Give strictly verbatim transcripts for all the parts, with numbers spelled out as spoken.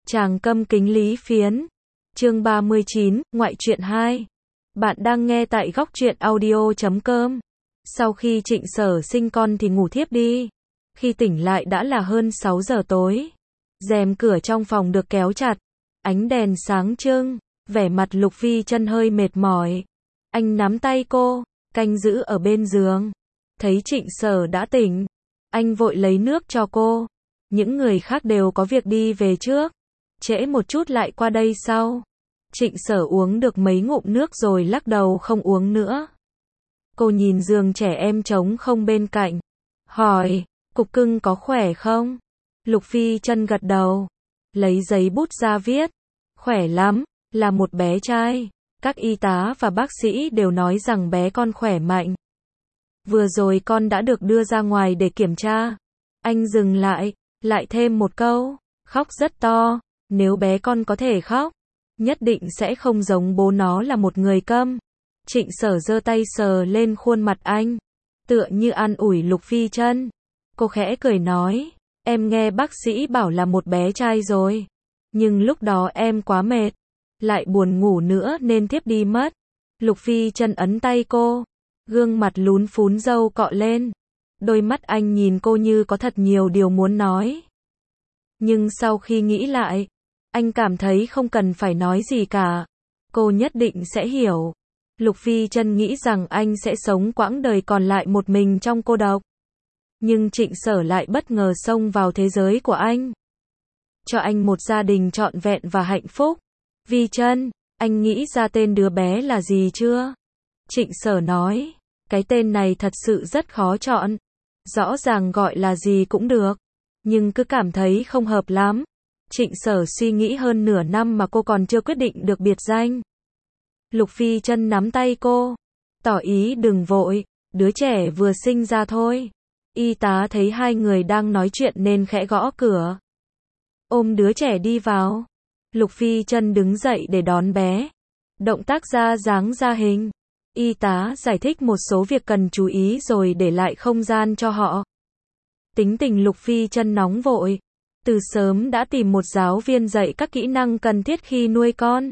Chàng câm kính Lý Phiến. Chương ba mươi chín, Ngoại truyện hai. Bạn đang nghe tại góc truyện audio chấm com. Sau khi Trịnh Sở sinh con thì ngủ thiếp đi. Khi tỉnh lại đã là hơn sáu giờ tối. Rèm cửa trong phòng được kéo chặt. Ánh đèn sáng trưng. Vẻ mặt Lục Phi Chân hơi mệt mỏi. Anh nắm tay cô, canh giữ ở bên giường. Thấy Trịnh Sở đã tỉnh, anh vội lấy nước cho cô. Những người khác đều có việc đi về trước. Trễ một chút lại qua đây sau. Trịnh Sở uống được mấy ngụm nước rồi lắc đầu không uống nữa. Cô nhìn giường trẻ em trống không bên cạnh. Hỏi, cục cưng có khỏe không? Lục Phi Chân gật đầu. Lấy giấy bút ra viết. Khỏe lắm, là một bé trai. Các y tá và bác sĩ đều nói rằng bé con khỏe mạnh. Vừa rồi con đã được đưa ra ngoài để kiểm tra. Anh dừng lại, lại thêm một câu. Khóc rất to. Nếu bé con có thể khóc, nhất định sẽ không giống bố nó là một người câm. Trịnh Sở giơ tay sờ lên khuôn mặt anh, tựa như an ủi Lục Phi Chân. Cô khẽ cười nói, em nghe bác sĩ bảo là một bé trai rồi. Nhưng lúc đó em quá mệt, lại buồn ngủ nữa nên thiếp đi mất. Lục Phi Chân ấn tay cô, gương mặt lún phún râu cọ lên. Đôi mắt anh nhìn cô như có thật nhiều điều muốn nói. Nhưng sau khi nghĩ lại, anh cảm thấy không cần phải nói gì cả. Cô nhất định sẽ hiểu. Lục Phi Chân nghĩ rằng anh sẽ sống quãng đời còn lại một mình trong cô độc. Nhưng Trịnh Sở lại bất ngờ xông vào thế giới của anh. Cho anh một gia đình trọn vẹn và hạnh phúc. Vi Chân, anh nghĩ ra tên đứa bé là gì chưa? Trịnh Sở nói, cái tên này thật sự rất khó chọn. Rõ ràng gọi là gì cũng được, nhưng cứ cảm thấy không hợp lắm. Trịnh Sở suy nghĩ hơn nửa năm mà cô còn chưa quyết định được biệt danh. Lục Phi Chân nắm tay cô, tỏ ý đừng vội, đứa trẻ vừa sinh ra thôi. Y tá thấy hai người đang nói chuyện nên khẽ gõ cửa. Ôm đứa trẻ đi vào. Lục Phi Chân đứng dậy để đón bé. Động tác ra dáng ra hình. Y tá giải thích một số việc cần chú ý rồi để lại không gian cho họ. Tính tình Lục Phi Chân nóng vội. Từ sớm đã tìm một giáo viên dạy các kỹ năng cần thiết khi nuôi con.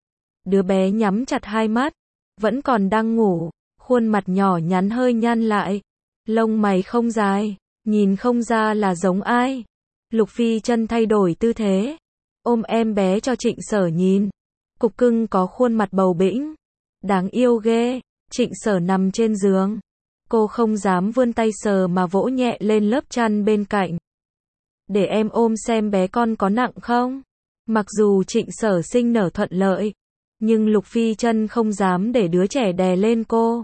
Đứa bé nhắm chặt hai mắt, vẫn còn đang ngủ, khuôn mặt nhỏ nhắn hơi nhăn lại, lông mày không dài, nhìn không ra là giống ai. Lục Phi Chân thay đổi tư thế, ôm em bé cho Trịnh Sở nhìn. Cục cưng có khuôn mặt bầu bĩnh, đáng yêu ghê. Trịnh Sở nằm trên giường, cô không dám vươn tay sờ mà vỗ nhẹ lên lớp chăn bên cạnh. Để em ôm xem bé con có nặng không? Mặc dù Trịnh Sở sinh nở thuận lợi, nhưng Lục Phi Chân không dám để đứa trẻ đè lên cô.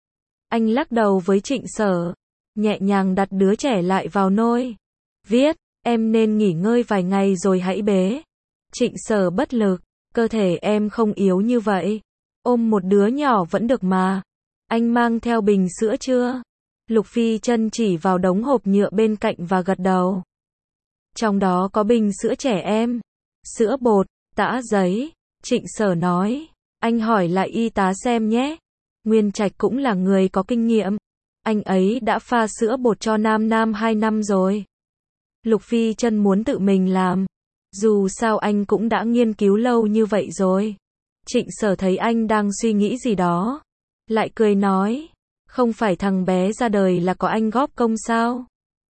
Anh lắc đầu với Trịnh Sở, nhẹ nhàng đặt đứa trẻ lại vào nôi. Viết, em nên nghỉ ngơi vài ngày rồi hãy bế. Trịnh Sở bất lực, cơ thể em không yếu như vậy. Ôm một đứa nhỏ vẫn được mà. Anh mang theo bình sữa chưa? Lục Phi Chân chỉ vào đống hộp nhựa bên cạnh và gật đầu. Trong đó có bình sữa trẻ em, sữa bột, tã giấy. Trịnh Sở nói, anh hỏi lại y tá xem nhé. Nguyên Trạch cũng là người có kinh nghiệm. Anh ấy đã pha sữa bột cho Nam Nam hai năm rồi. Lục Phi Chân muốn tự mình làm. Dù sao anh cũng đã nghiên cứu lâu như vậy rồi. Trịnh Sở thấy anh đang suy nghĩ gì đó, lại cười nói, không phải thằng bé ra đời là có anh góp công sao?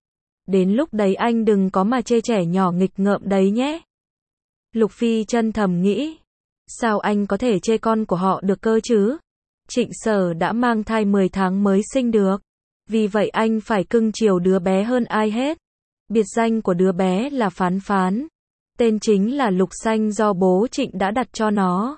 Đến lúc đấy anh đừng có mà chê trẻ nhỏ nghịch ngợm đấy nhé. Lục Phi Chân thầm nghĩ, sao anh có thể chê con của họ được cơ chứ? Trịnh Sở đã mang thai mười tháng mới sinh được, vì vậy anh phải cưng chiều đứa bé hơn ai hết. Biệt danh của đứa bé là Phán Phán, tên chính là Lục Xanh do bố Trịnh đã đặt cho nó.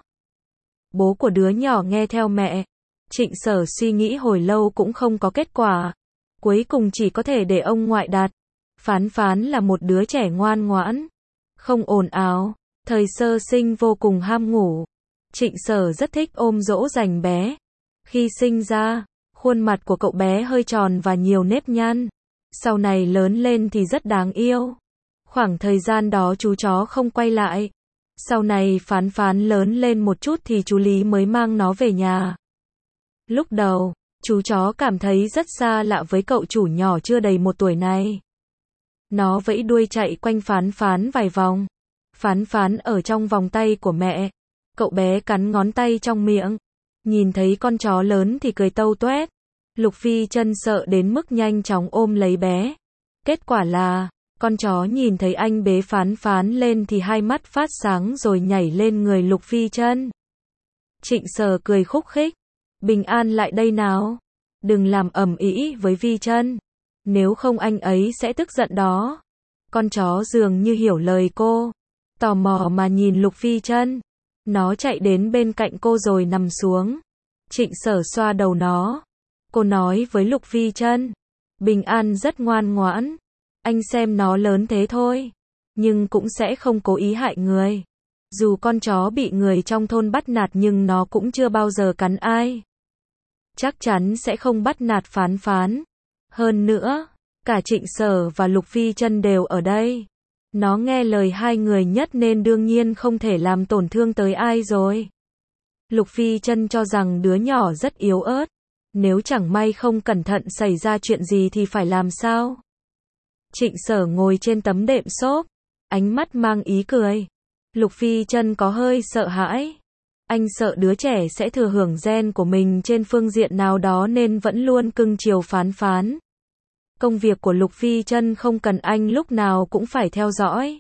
Bố của đứa nhỏ nghe theo mẹ. Trịnh Sở suy nghĩ hồi lâu cũng không có kết quả, cuối cùng chỉ có thể để ông ngoại đặt. Phán Phán là một đứa trẻ ngoan ngoãn, không ồn ào, thời sơ sinh vô cùng ham ngủ. Trịnh Sở rất thích ôm dỗ dành bé. Khi sinh ra, khuôn mặt của cậu bé hơi tròn và nhiều nếp nhăn. Sau này lớn lên thì rất đáng yêu. Khoảng thời gian đó chú chó không quay lại. Sau này Phán Phán lớn lên một chút thì chú Lý mới mang nó về nhà. Lúc đầu, chú chó cảm thấy rất xa lạ với cậu chủ nhỏ chưa đầy một tuổi này. Nó vẫy đuôi chạy quanh Phán Phán vài vòng. Phán phán ở trong vòng tay của mẹ. Cậu bé cắn ngón tay trong miệng. Nhìn thấy con chó lớn thì cười tâu tuét. Lục Phi Chân sợ đến mức nhanh chóng ôm lấy bé. Kết quả là, con chó nhìn thấy anh bế phán phán lên thì hai mắt phát sáng rồi nhảy lên người Lục Phi Chân. Trịnh Sở cười khúc khích. Bình an lại đây nào. Đừng làm ầm ĩ với Vi Chân. Nếu không anh ấy sẽ tức giận đó. Con chó dường như hiểu lời cô. Tò mò mà nhìn Lục Phi Chân. Nó chạy đến bên cạnh cô rồi nằm xuống. Trịnh Sở xoa đầu nó. Cô nói với Lục Phi Chân. Bình an rất ngoan ngoãn. Anh xem nó lớn thế thôi. Nhưng cũng sẽ không cố ý hại người. Dù con chó bị người trong thôn bắt nạt nhưng nó cũng chưa bao giờ cắn ai. Chắc chắn sẽ không bắt nạt phán phán. Hơn nữa, cả Trịnh Sở và Lục Phi Chân đều ở đây. Nó nghe lời hai người nhất nên đương nhiên không thể làm tổn thương tới ai rồi. Lục Phi Chân cho rằng đứa nhỏ rất yếu ớt. Nếu chẳng may không cẩn thận xảy ra chuyện gì thì phải làm sao? Trịnh Sở ngồi trên tấm đệm xốp. Ánh mắt mang ý cười. Lục Phi Chân có hơi sợ hãi. Anh sợ đứa trẻ sẽ thừa hưởng gen của mình trên phương diện nào đó nên vẫn luôn cưng chiều phán phán. Công việc của Lục Phi Chân không cần anh lúc nào cũng phải theo dõi.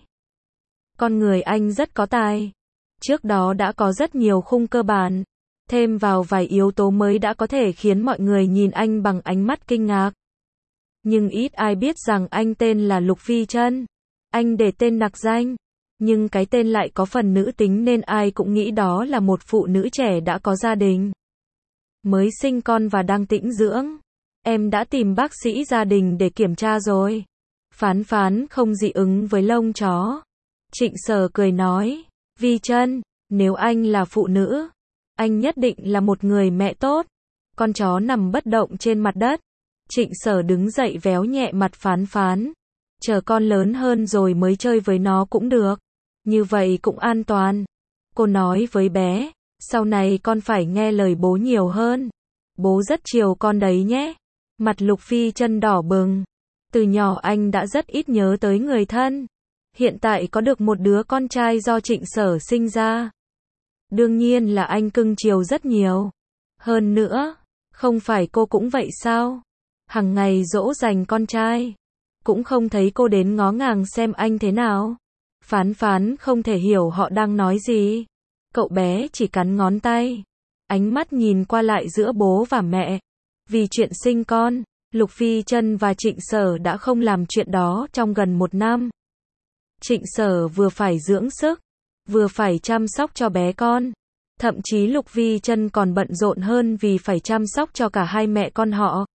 Con người anh rất có tài. Trước đó đã có rất nhiều khung cơ bản. Thêm vào vài yếu tố mới đã có thể khiến mọi người nhìn anh bằng ánh mắt kinh ngạc. Nhưng ít ai biết rằng anh tên là Lục Phi Chân. Anh để tên nặc danh. Nhưng cái tên lại có phần nữ tính nên ai cũng nghĩ đó là một phụ nữ trẻ đã có gia đình. Mới sinh con và đang tĩnh dưỡng. Em đã tìm bác sĩ gia đình để kiểm tra rồi. Phán phán không dị ứng với lông chó. Trịnh Sở cười nói. Vi Chân, nếu anh là phụ nữ, anh nhất định là một người mẹ tốt. Con chó nằm bất động trên mặt đất. Trịnh Sở đứng dậy véo nhẹ mặt phán phán. Chờ con lớn hơn rồi mới chơi với nó cũng được. Như vậy cũng an toàn. Cô nói với bé. Sau này con phải nghe lời bố nhiều hơn. Bố rất chiều con đấy nhé. Mặt Lục Phi Chân đỏ bừng. Từ nhỏ anh đã rất ít nhớ tới người thân. Hiện tại có được một đứa con trai do Trịnh Sở sinh ra. Đương nhiên là anh cưng chiều rất nhiều. Hơn nữa, không phải cô cũng vậy sao? Hằng ngày dỗ dành con trai. Cũng không thấy cô đến ngó ngàng xem anh thế nào. Phán phán không thể hiểu họ đang nói gì. Cậu bé chỉ cắn ngón tay. Ánh mắt nhìn qua lại giữa bố và mẹ. Vì chuyện sinh con, Lục Phi Chân và Trịnh Sở đã không làm chuyện đó trong gần một năm. Trịnh Sở vừa phải dưỡng sức, vừa phải chăm sóc cho bé con. Thậm chí Lục Phi Chân còn bận rộn hơn vì phải chăm sóc cho cả hai mẹ con họ.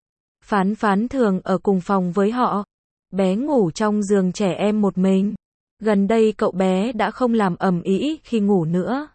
Phán phán thường ở cùng phòng với họ. Bé ngủ trong giường trẻ em một mình. Gần đây cậu bé đã không làm ầm ĩ khi ngủ nữa.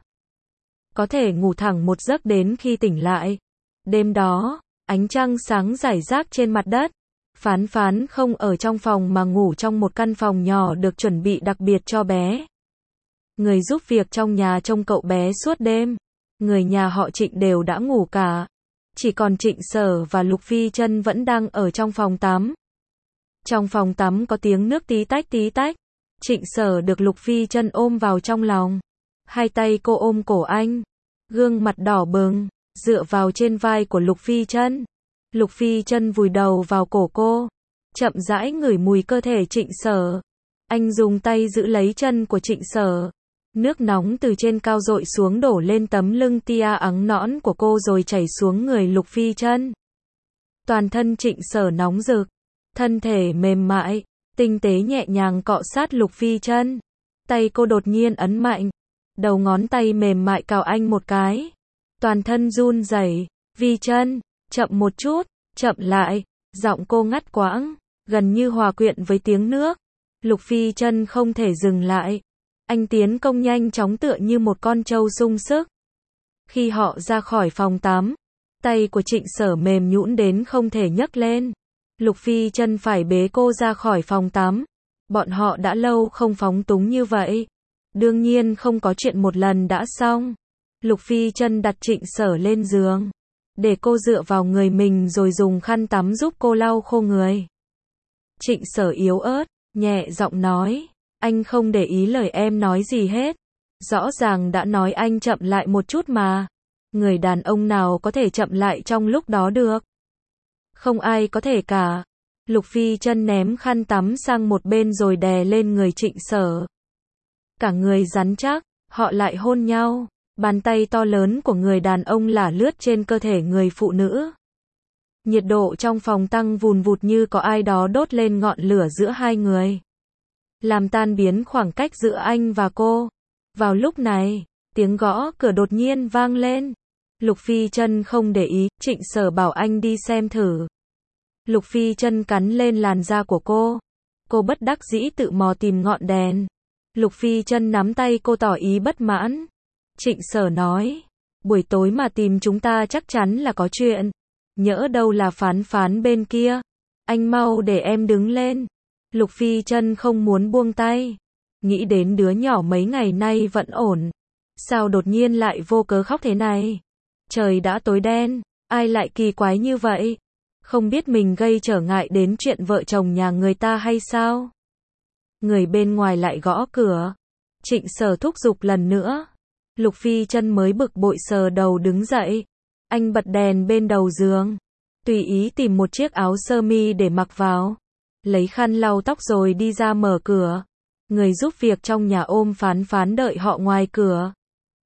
Có thể ngủ thẳng một giấc đến khi tỉnh lại. Đêm đó, ánh trăng sáng rải rác trên mặt đất. Phán phán không ở trong phòng mà ngủ trong một căn phòng nhỏ được chuẩn bị đặc biệt cho bé. Người giúp việc trong nhà trông cậu bé suốt đêm. Người nhà họ Trịnh đều đã ngủ cả. Chỉ còn Trịnh Sở và Lục Phi Chân vẫn đang ở trong phòng tắm. Trong phòng tắm có tiếng nước tí tách tí tách. Trịnh Sở được Lục Phi Chân ôm vào trong lòng. Hai tay cô ôm cổ anh. Gương mặt đỏ bừng, dựa vào trên vai của Lục Phi Chân. Lục Phi Chân vùi đầu vào cổ cô. Chậm rãi ngửi mùi cơ thể Trịnh Sở. Anh dùng tay giữ lấy chân của Trịnh Sở. Nước nóng từ trên cao dội xuống đổ lên tấm lưng tia ắng nõn của cô rồi chảy xuống người Lục Phi Chân. Toàn thân Trịnh Sở nóng rực. Thân thể mềm mại, tinh tế nhẹ nhàng cọ sát Lục Phi Chân. Tay cô đột nhiên ấn mạnh. Đầu ngón tay mềm mại cào anh một cái. Toàn thân run rẩy. Vi Chân, chậm một chút, chậm lại. Giọng cô ngắt quãng, gần như hòa quyện với tiếng nước. Lục Phi Chân không thể dừng lại. Anh tiến công nhanh chóng tựa như một con trâu sung sức. Khi họ ra khỏi phòng tắm, tay của Trịnh Sở mềm nhũn đến không thể nhấc lên. Lục Phi Chân phải bế cô ra khỏi phòng tắm. Bọn họ đã lâu không phóng túng như vậy. Đương nhiên không có chuyện một lần đã xong. Lục Phi Chân đặt Trịnh Sở lên giường, để cô dựa vào người mình rồi dùng khăn tắm giúp cô lau khô người. Trịnh Sở yếu ớt, nhẹ giọng nói, Anh không để ý lời em nói gì hết. Rõ ràng đã nói anh chậm lại một chút mà. Người đàn ông nào có thể chậm lại trong lúc đó được? Không ai có thể cả. Lục Phi Chân ném khăn tắm sang một bên rồi đè lên người Trịnh Sở. Cả người rắn chắc, họ lại hôn nhau. Bàn tay to lớn của người đàn ông lả lướt trên cơ thể người phụ nữ. Nhiệt độ trong phòng tăng vùn vụt như có ai đó đốt lên ngọn lửa giữa hai người. Làm tan biến khoảng cách giữa anh và cô. Vào lúc này, tiếng gõ cửa đột nhiên vang lên. Lục Phi Chân không để ý, Trịnh Sở bảo anh đi xem thử. Lục Phi Chân cắn lên làn da của cô. Cô bất đắc dĩ tự mò tìm ngọn đèn. Lục Phi Chân nắm tay cô tỏ ý bất mãn. Trịnh Sở nói, buổi tối mà tìm chúng ta chắc chắn là có chuyện. Nhỡ đâu là Phán Phán bên kia. Anh mau để em đứng lên. Lục Phi Chân không muốn buông tay. Nghĩ đến đứa nhỏ mấy ngày nay vẫn ổn. Sao đột nhiên lại vô cớ khóc thế này? Trời đã tối đen, ai lại kỳ quái như vậy? Không biết mình gây trở ngại đến chuyện vợ chồng nhà người ta hay sao? Người bên ngoài lại gõ cửa. Trịnh Sở thúc giục lần nữa. Lục Phi Chân mới bực bội sờ đầu đứng dậy. Anh bật đèn bên đầu giường. Tùy ý tìm một chiếc áo sơ mi để mặc vào. Lấy khăn lau tóc rồi đi ra mở cửa. Người giúp việc trong nhà ôm Phán Phán đợi họ ngoài cửa.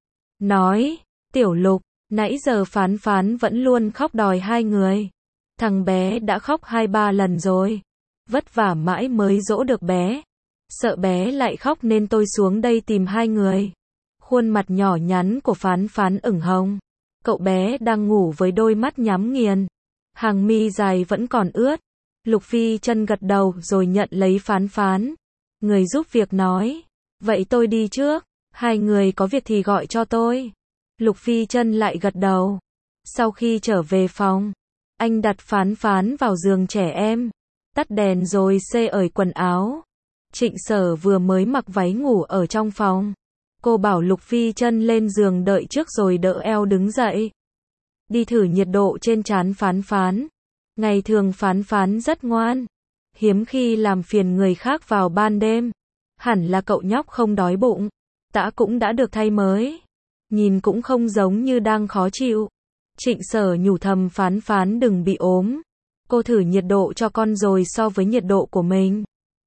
Nói, Tiểu Lục, nãy giờ Phán Phán vẫn luôn khóc đòi hai người. Thằng bé đã khóc hai ba lần rồi. Vất vả mãi mới dỗ được bé. Sợ bé lại khóc nên tôi xuống đây tìm hai người. Khuôn mặt nhỏ nhắn của Phán Phán ửng hồng. Cậu bé đang ngủ với đôi mắt nhắm nghiền. Hàng mi dài vẫn còn ướt. Lục Phi Chân gật đầu rồi nhận lấy Phán Phán. Người giúp việc nói, vậy tôi đi trước. Hai người có việc thì gọi cho tôi. Lục Phi Chân lại gật đầu. Sau khi trở về phòng, anh đặt Phán Phán vào giường trẻ em. Tắt đèn rồi xê ởi quần áo. Trịnh Sở vừa mới mặc váy ngủ ở trong phòng. Cô bảo Lục Phi Chân lên giường đợi trước rồi đỡ eo đứng dậy. Đi thử nhiệt độ trên trán Phán Phán. Ngày thường Phán Phán rất ngoan. Hiếm khi làm phiền người khác vào ban đêm. Hẳn là cậu nhóc không đói bụng. Tã cũng đã được thay mới. Nhìn cũng không giống như đang khó chịu. Trịnh Sở nhủ thầm Phán Phán đừng bị ốm. Cô thử nhiệt độ cho con rồi so với nhiệt độ của mình.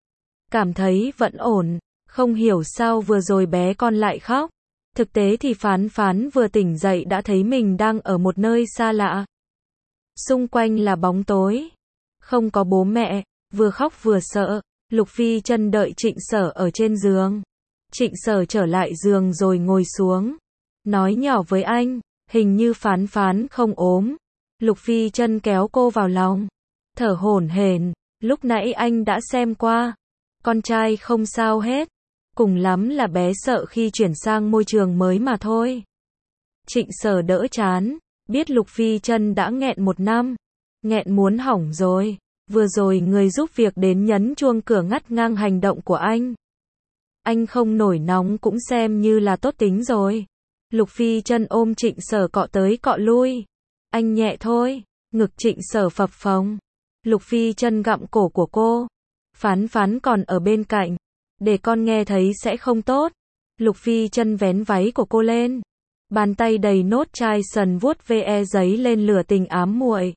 Cảm thấy vẫn ổn. Không hiểu sao vừa rồi bé con lại khóc. Thực tế thì Phán Phán vừa tỉnh dậy đã thấy mình đang ở một nơi xa lạ. Xung quanh là bóng tối. Không có bố mẹ. Vừa khóc vừa sợ. Lục Phi Chân đợi Trịnh Sở ở trên giường. Trịnh Sở trở lại giường rồi ngồi xuống. Nói nhỏ với anh. Hình như Phán Phán không ốm. Lục Phi Chân kéo cô vào lòng. Thở hổn hển. Lúc nãy anh đã xem qua. Con trai không sao hết. Cùng lắm là bé sợ khi chuyển sang môi trường mới mà thôi. Trịnh Sở đỡ chán. Biết Lục Phi Chân đã nghẹn một năm. Nghẹn muốn hỏng rồi. Vừa rồi người giúp việc đến nhấn chuông cửa ngắt ngang hành động của anh. Anh không nổi nóng cũng xem như là tốt tính rồi. Lục Phi Chân ôm Trịnh Sở cọ tới cọ lui. Anh nhẹ thôi. Ngực Trịnh Sở phập phồng. Lục Phi Chân gặm cổ của cô. Phán Phán còn ở bên cạnh. Để con nghe thấy sẽ không tốt. Lục Phi Chân vén váy của cô lên. Bàn tay đầy nốt chai sần vuốt ve giấy lên lửa tình ám muội.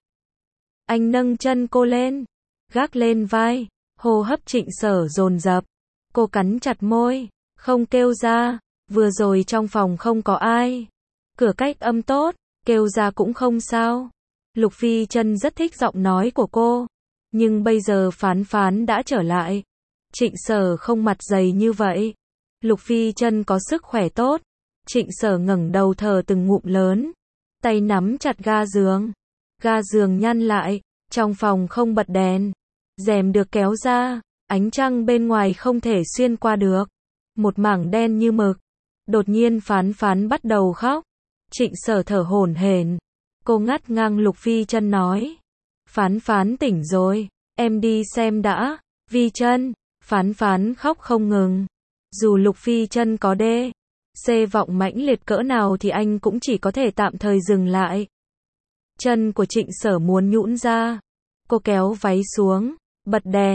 Anh nâng chân cô lên. Gác lên vai. Hô hấp Trịnh Sở dồn dập. Cô cắn chặt môi. Không kêu ra. Vừa rồi trong phòng không có ai. Cửa cách âm tốt. Kêu ra cũng không sao. Lục Phi Chân rất thích giọng nói của cô. Nhưng bây giờ Phán Phán đã trở lại. Trịnh Sở không mặt dày như vậy. Lục Phi Chân có sức khỏe tốt. Trịnh Sở ngẩng đầu thở từng ngụm lớn. Tay nắm chặt ga giường. Ga giường nhăn lại. Trong phòng không bật đèn. Rèm được kéo ra. Ánh trăng bên ngoài không thể xuyên qua được. Một mảng đen như mực. Đột nhiên Phán Phán bắt đầu khóc. Trịnh Sở thở hổn hển. Cô ngắt ngang Lục Phi Chân nói. Phán Phán tỉnh rồi. Em đi xem đã. Vi Chân. Phán Phán khóc không ngừng. Dù Lục Phi Chân có đê xê vọng mãnh liệt cỡ nào thì anh cũng chỉ có thể tạm thời dừng lại. Chân của Trịnh Sở muốn nhũn ra. Cô kéo váy xuống. Bật đèn.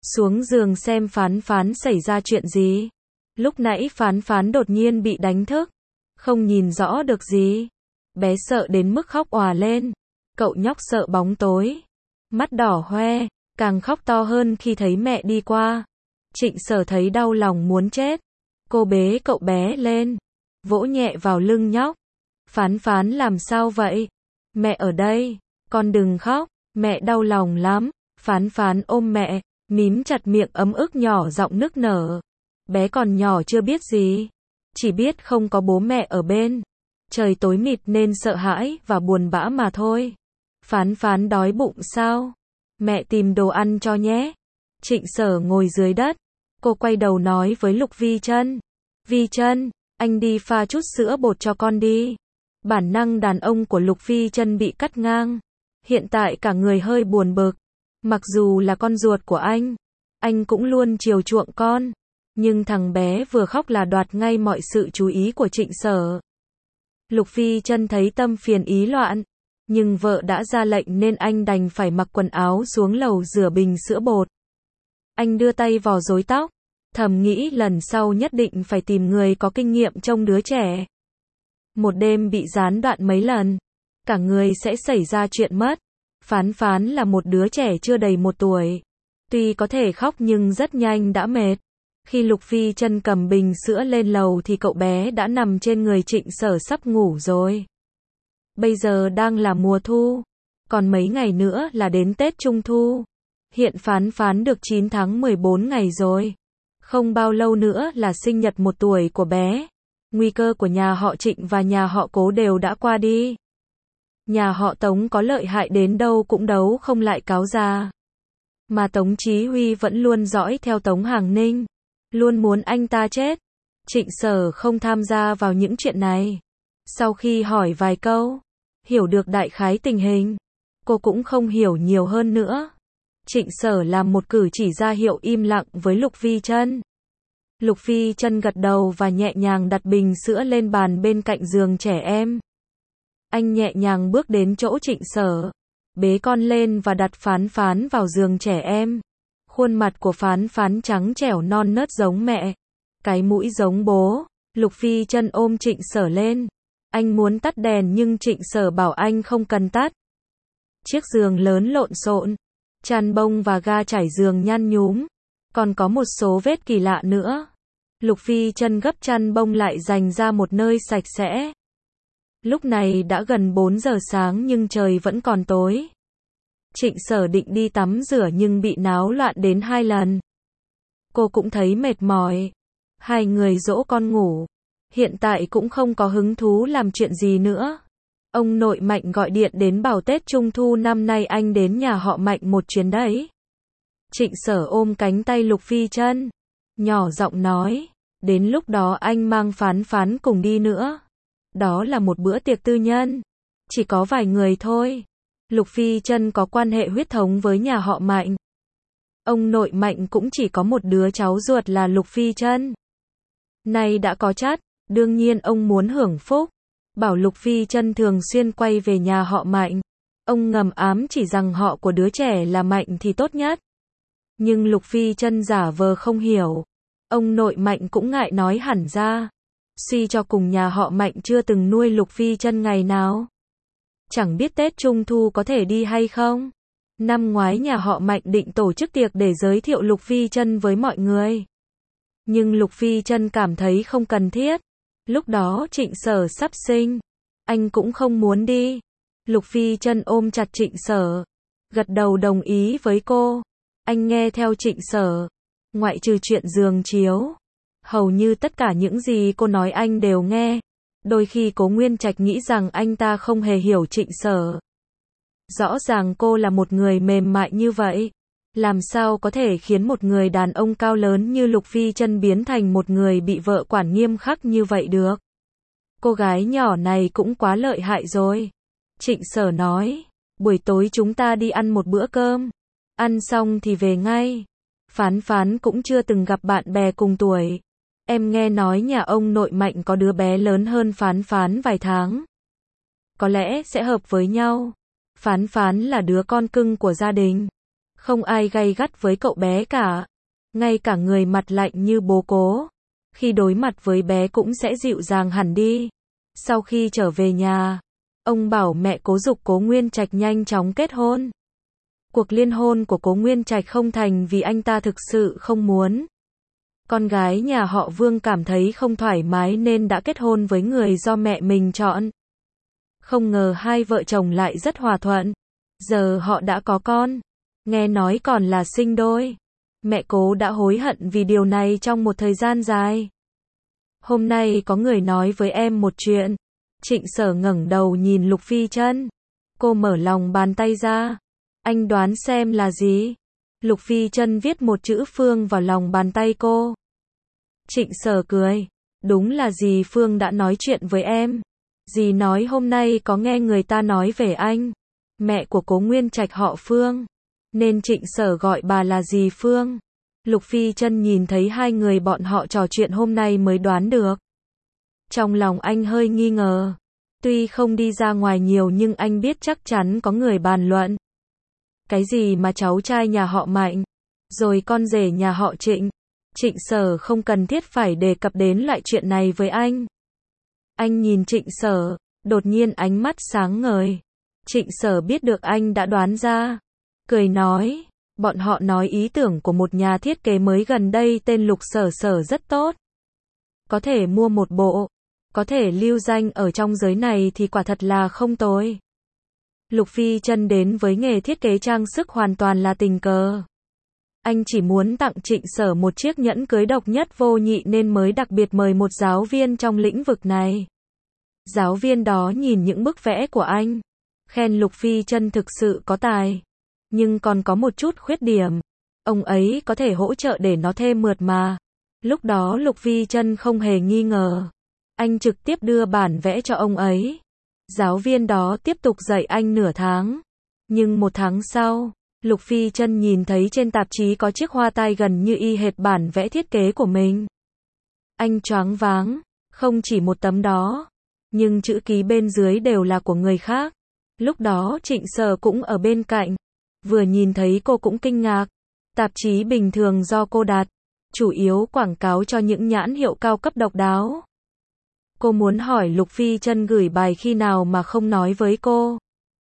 xuống giường xem Phán Phán xảy ra chuyện gì. Lúc nãy Phán Phán đột nhiên bị đánh thức, không nhìn rõ được gì. Bé sợ đến mức khóc òa lên. Cậu nhóc sợ bóng tối, mắt đỏ hoe, càng khóc to hơn khi thấy mẹ đi qua. Trịnh Sở thấy đau lòng muốn chết. Cô bế cậu bé lên, vỗ nhẹ vào lưng nhóc. Phán Phán làm sao vậy? Mẹ ở đây, con đừng khóc, mẹ đau lòng lắm. Phán Phán ôm mẹ, mím chặt miệng ấm ức nhỏ giọng nức nở. Bé còn nhỏ chưa biết gì, chỉ biết không có bố mẹ ở bên. Trời tối mịt nên sợ hãi và buồn bã mà thôi. Phán Phán đói bụng sao? Mẹ tìm đồ ăn cho nhé. Trịnh Sở ngồi dưới đất. Cô quay đầu nói với Lục Vi Trân. Vi Trân, anh đi pha chút sữa bột cho con đi. Bản năng đàn ông của Lục Vi Trân bị cắt ngang. Hiện tại cả người hơi buồn bực. Mặc dù là con ruột của anh, anh cũng luôn chiều chuộng con. Nhưng thằng bé vừa khóc là đoạt ngay mọi sự chú ý của Trịnh Sở. Lục Vi Trân thấy tâm phiền ý loạn. Nhưng vợ đã ra lệnh nên anh đành phải mặc quần áo xuống lầu rửa bình sữa bột. Anh đưa tay vò rối tóc, thầm nghĩ lần sau nhất định phải tìm người có kinh nghiệm trông đứa trẻ. Một đêm bị gián đoạn mấy lần, cả người sẽ xảy ra chuyện mất. Phán Phán là một đứa trẻ chưa đầy một tuổi. Tuy có thể khóc nhưng rất nhanh đã mệt. Khi Lục Vi Trân cầm bình sữa lên lầu thì cậu bé đã nằm trên người Trịnh Sở sắp ngủ rồi. Bây giờ đang là mùa thu, còn mấy ngày nữa là đến Tết Trung Thu. Hiện Phán Phán được chín tháng mười bốn ngày rồi. Không bao lâu nữa là sinh nhật một tuổi của bé. Nguy cơ của nhà họ Trịnh và nhà họ Cố đều đã qua đi. Nhà họ Tống có lợi hại đến đâu cũng đấu không lại Cáo gia. Mà Tống Chí Huy vẫn luôn dõi theo Tống Hàng Ninh, luôn muốn anh ta chết. Trịnh Sở không tham gia vào những chuyện này. Sau khi hỏi vài câu, hiểu được đại khái tình hình, cô cũng không hiểu nhiều hơn nữa. Trịnh Sở làm một cử chỉ ra hiệu im lặng với Lục Vi Trân. Lục Vi Trân gật đầu và nhẹ nhàng đặt bình sữa lên bàn bên cạnh giường trẻ em. Anh nhẹ nhàng bước đến chỗ Trịnh Sở, bế con lên và đặt Phán Phán vào giường trẻ em. Khuôn mặt của Phán Phán trắng trẻo non nớt giống mẹ, cái mũi giống bố. Lục Vi Trân ôm Trịnh Sở lên. Anh muốn tắt đèn nhưng Trịnh Sở bảo anh không cần tắt. Chiếc giường lớn lộn xộn, chăn bông và ga trải giường nhăn nhúm, còn có một số vết kỳ lạ nữa. Lục Vi Trân gấp chăn bông lại dành ra một nơi sạch sẽ. Lúc này đã gần bốn giờ sáng nhưng trời vẫn còn tối. Trịnh Sở định đi tắm rửa nhưng bị náo loạn đến hai lần. Cô cũng thấy mệt mỏi. Hai người dỗ con ngủ. Hiện tại cũng không có hứng thú làm chuyện gì nữa. Ông nội Mạnh gọi điện đến bảo Tết Trung Thu năm nay anh đến nhà họ Mạnh một chuyến đấy. Trịnh Sở ôm cánh tay Lục Vi Trân, nhỏ giọng nói, đến lúc đó anh mang Phán Phán cùng đi nữa. Đó là một bữa tiệc tư nhân, chỉ có vài người thôi. Lục Vi Trân có quan hệ huyết thống với nhà họ Mạnh. Ông nội Mạnh cũng chỉ có một đứa cháu ruột là Lục Vi Trân. Nay đã có chắt, đương nhiên ông muốn hưởng phúc. Bảo Lục Vi Trân thường xuyên quay về nhà họ Mạnh. Ông ngầm ám chỉ rằng họ của đứa trẻ là Mạnh thì tốt nhất. Nhưng Lục Vi Trân giả vờ không hiểu. Ông nội Mạnh cũng ngại nói hẳn ra. Suy cho cùng nhà họ Mạnh chưa từng nuôi Lục Vi Trân ngày nào. Chẳng biết Tết Trung Thu có thể đi hay không. Năm ngoái nhà họ Mạnh định tổ chức tiệc để giới thiệu Lục Vi Trân với mọi người. Nhưng Lục Vi Trân cảm thấy không cần thiết. Lúc đó Trịnh Sở sắp sinh, anh cũng không muốn đi. Lục Vi Trân ôm chặt Trịnh Sở, gật đầu đồng ý với cô. Anh nghe theo Trịnh Sở, ngoại trừ chuyện giường chiếu. Hầu như tất cả những gì cô nói anh đều nghe. Đôi khi Cố Nguyên Trạch nghĩ rằng anh ta không hề hiểu Trịnh Sở. Rõ ràng cô là một người mềm mại như vậy. Làm sao có thể khiến một người đàn ông cao lớn như Lục Vi Trân biến thành một người bị vợ quản nghiêm khắc như vậy được? Cô gái nhỏ này cũng quá lợi hại rồi. Trịnh Sở nói, buổi tối chúng ta đi ăn một bữa cơm. Ăn xong thì về ngay. Phán Phán cũng chưa từng gặp bạn bè cùng tuổi. Em nghe nói nhà ông nội Mạnh có đứa bé lớn hơn Phán Phán vài tháng. Có lẽ sẽ hợp với nhau. Phán Phán là đứa con cưng của gia đình. Không ai gay gắt với cậu bé cả. Ngay cả người mặt lạnh như bố Cố, khi đối mặt với bé cũng sẽ dịu dàng hẳn đi. Sau khi trở về nhà, ông bảo mẹ Cố giục Cố Nguyên Trạch nhanh chóng kết hôn. Cuộc liên hôn của Cố Nguyên Trạch không thành vì anh ta thực sự không muốn. Con gái nhà họ Vương cảm thấy không thoải mái nên đã kết hôn với người do mẹ mình chọn. Không ngờ hai vợ chồng lại rất hòa thuận. Giờ họ đã có con. Nghe nói còn là sinh đôi. Mẹ Cố đã hối hận vì điều này trong một thời gian dài. Hôm nay có người nói với em một chuyện. Trịnh Sở ngẩng đầu nhìn Lục Phi Trân. Cô mở lòng bàn tay ra. Anh đoán xem là gì? Lục Phi Trân viết một chữ Phương vào lòng bàn tay cô. Trịnh Sở cười. Đúng là dì Phương đã nói chuyện với em. Dì nói hôm nay có nghe người ta nói về anh. Mẹ của Cố Nguyên Trạch họ Phương. Nên Trịnh Sở gọi bà là dì Phương. Lục Phi Trân nhìn thấy hai người bọn họ trò chuyện hôm nay mới đoán được. Trong lòng anh hơi nghi ngờ. Tuy không đi ra ngoài nhiều nhưng anh biết chắc chắn có người bàn luận. Cái gì mà cháu trai nhà họ Mạnh, rồi con rể nhà họ Trịnh. Trịnh Sở không cần thiết phải đề cập đến loại chuyện này với anh. Anh nhìn Trịnh Sở, đột nhiên ánh mắt sáng ngời. Trịnh Sở biết được anh đã đoán ra. Cười nói, bọn họ nói ý tưởng của một nhà thiết kế mới gần đây tên Lục Sở Sở rất tốt. Có thể mua một bộ, có thể lưu danh ở trong giới này thì quả thật là không tồi. Lục Phi Trân đến với nghề thiết kế trang sức hoàn toàn là tình cờ. Anh chỉ muốn tặng Trịnh Sở một chiếc nhẫn cưới độc nhất vô nhị nên mới đặc biệt mời một giáo viên trong lĩnh vực này. Giáo viên đó nhìn những bức vẽ của anh, khen Lục Phi Trân thực sự có tài, nhưng còn có một chút khuyết điểm. Ông ấy có thể hỗ trợ để nó thêm mượt mà. Lúc đó Lục Phi Trân không hề nghi ngờ. Anh trực tiếp đưa bản vẽ cho ông ấy. Giáo viên đó tiếp tục dạy anh nửa tháng. Nhưng một tháng sau, Lục Phi Trân nhìn thấy trên tạp chí có chiếc hoa tai gần như y hệt bản vẽ thiết kế của mình. Anh choáng váng, không chỉ một tấm đó, nhưng chữ ký bên dưới đều là của người khác. Lúc đó Trịnh Sở cũng ở bên cạnh, vừa nhìn thấy cô cũng kinh ngạc. Tạp chí bình thường do cô đặt, chủ yếu quảng cáo cho những nhãn hiệu cao cấp độc đáo. Cô muốn hỏi Lục Phi Trân gửi bài khi nào mà không nói với cô.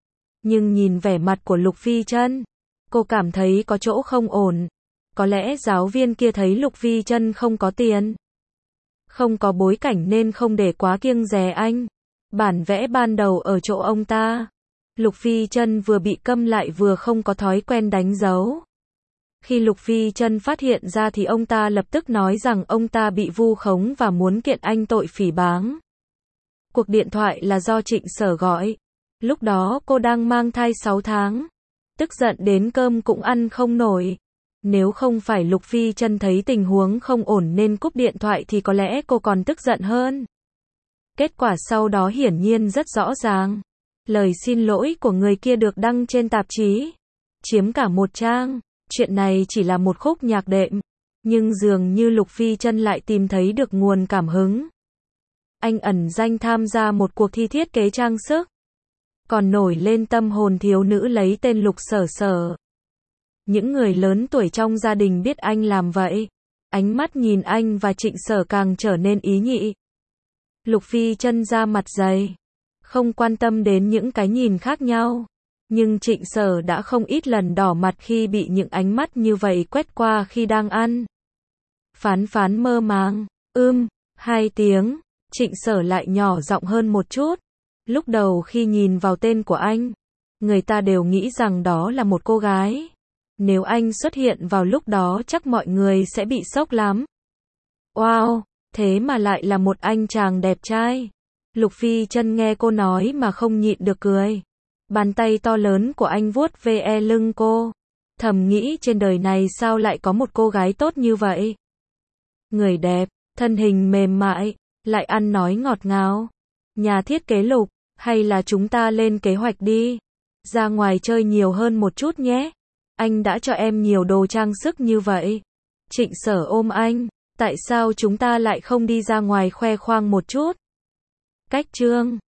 Nhưng nhìn vẻ mặt của Lục Phi Trân, cô cảm thấy có chỗ không ổn. Có lẽ giáo viên kia thấy Lục Phi Trân không có tiền, không có bối cảnh nên không để quá kiêng dè anh. Bản vẽ ban đầu ở chỗ ông ta. Lục Phi Trân vừa bị câm lại vừa không có thói quen đánh dấu. Khi Lục Phi Trân phát hiện ra thì ông ta lập tức nói rằng ông ta bị vu khống và muốn kiện anh tội phỉ báng. Cuộc điện thoại là do Trịnh Sở gọi. Lúc đó cô đang mang thai sáu tháng. Tức giận đến cơm cũng ăn không nổi. Nếu không phải Lục Phi Trân thấy tình huống không ổn nên cúp điện thoại thì có lẽ cô còn tức giận hơn. Kết quả sau đó hiển nhiên rất rõ ràng. Lời xin lỗi của người kia được đăng trên tạp chí, chiếm cả một trang. Chuyện này chỉ là một khúc nhạc đệm, nhưng dường như Lục Phi Trân lại tìm thấy được nguồn cảm hứng. Anh ẩn danh tham gia một cuộc thi thiết kế trang sức, còn nổi lên tâm hồn thiếu nữ lấy tên Lục Sở Sở. Những người lớn tuổi trong gia đình biết anh làm vậy, ánh mắt nhìn anh và Trịnh Sở càng trở nên ý nhị. Lục Phi Trân ra mặt dày, không quan tâm đến những cái nhìn khác nhau. Nhưng Trịnh Sở đã không ít lần đỏ mặt khi bị những ánh mắt như vậy quét qua khi đang ăn. Phán phán mơ màng, ưm, hai tiếng, Trịnh Sở lại nhỏ giọng hơn một chút. Lúc đầu khi nhìn vào tên của anh, người ta đều nghĩ rằng đó là một cô gái. Nếu anh xuất hiện vào lúc đó chắc mọi người sẽ bị sốc lắm. Wow, thế mà lại là một anh chàng đẹp trai. Lục Phi Trân nghe cô nói mà không nhịn được cười. Bàn tay to lớn của anh vuốt ve lưng cô. Thầm nghĩ trên đời này sao lại có một cô gái tốt như vậy. Người đẹp, thân hình mềm mại, lại ăn nói ngọt ngào. Nhà thiết kế Lục, hay là chúng ta lên kế hoạch đi. Ra ngoài chơi nhiều hơn một chút nhé. Anh đã cho em nhiều đồ trang sức như vậy. Trịnh Sở ôm anh. Tại sao chúng ta lại không đi ra ngoài khoe khoang một chút? Cách chương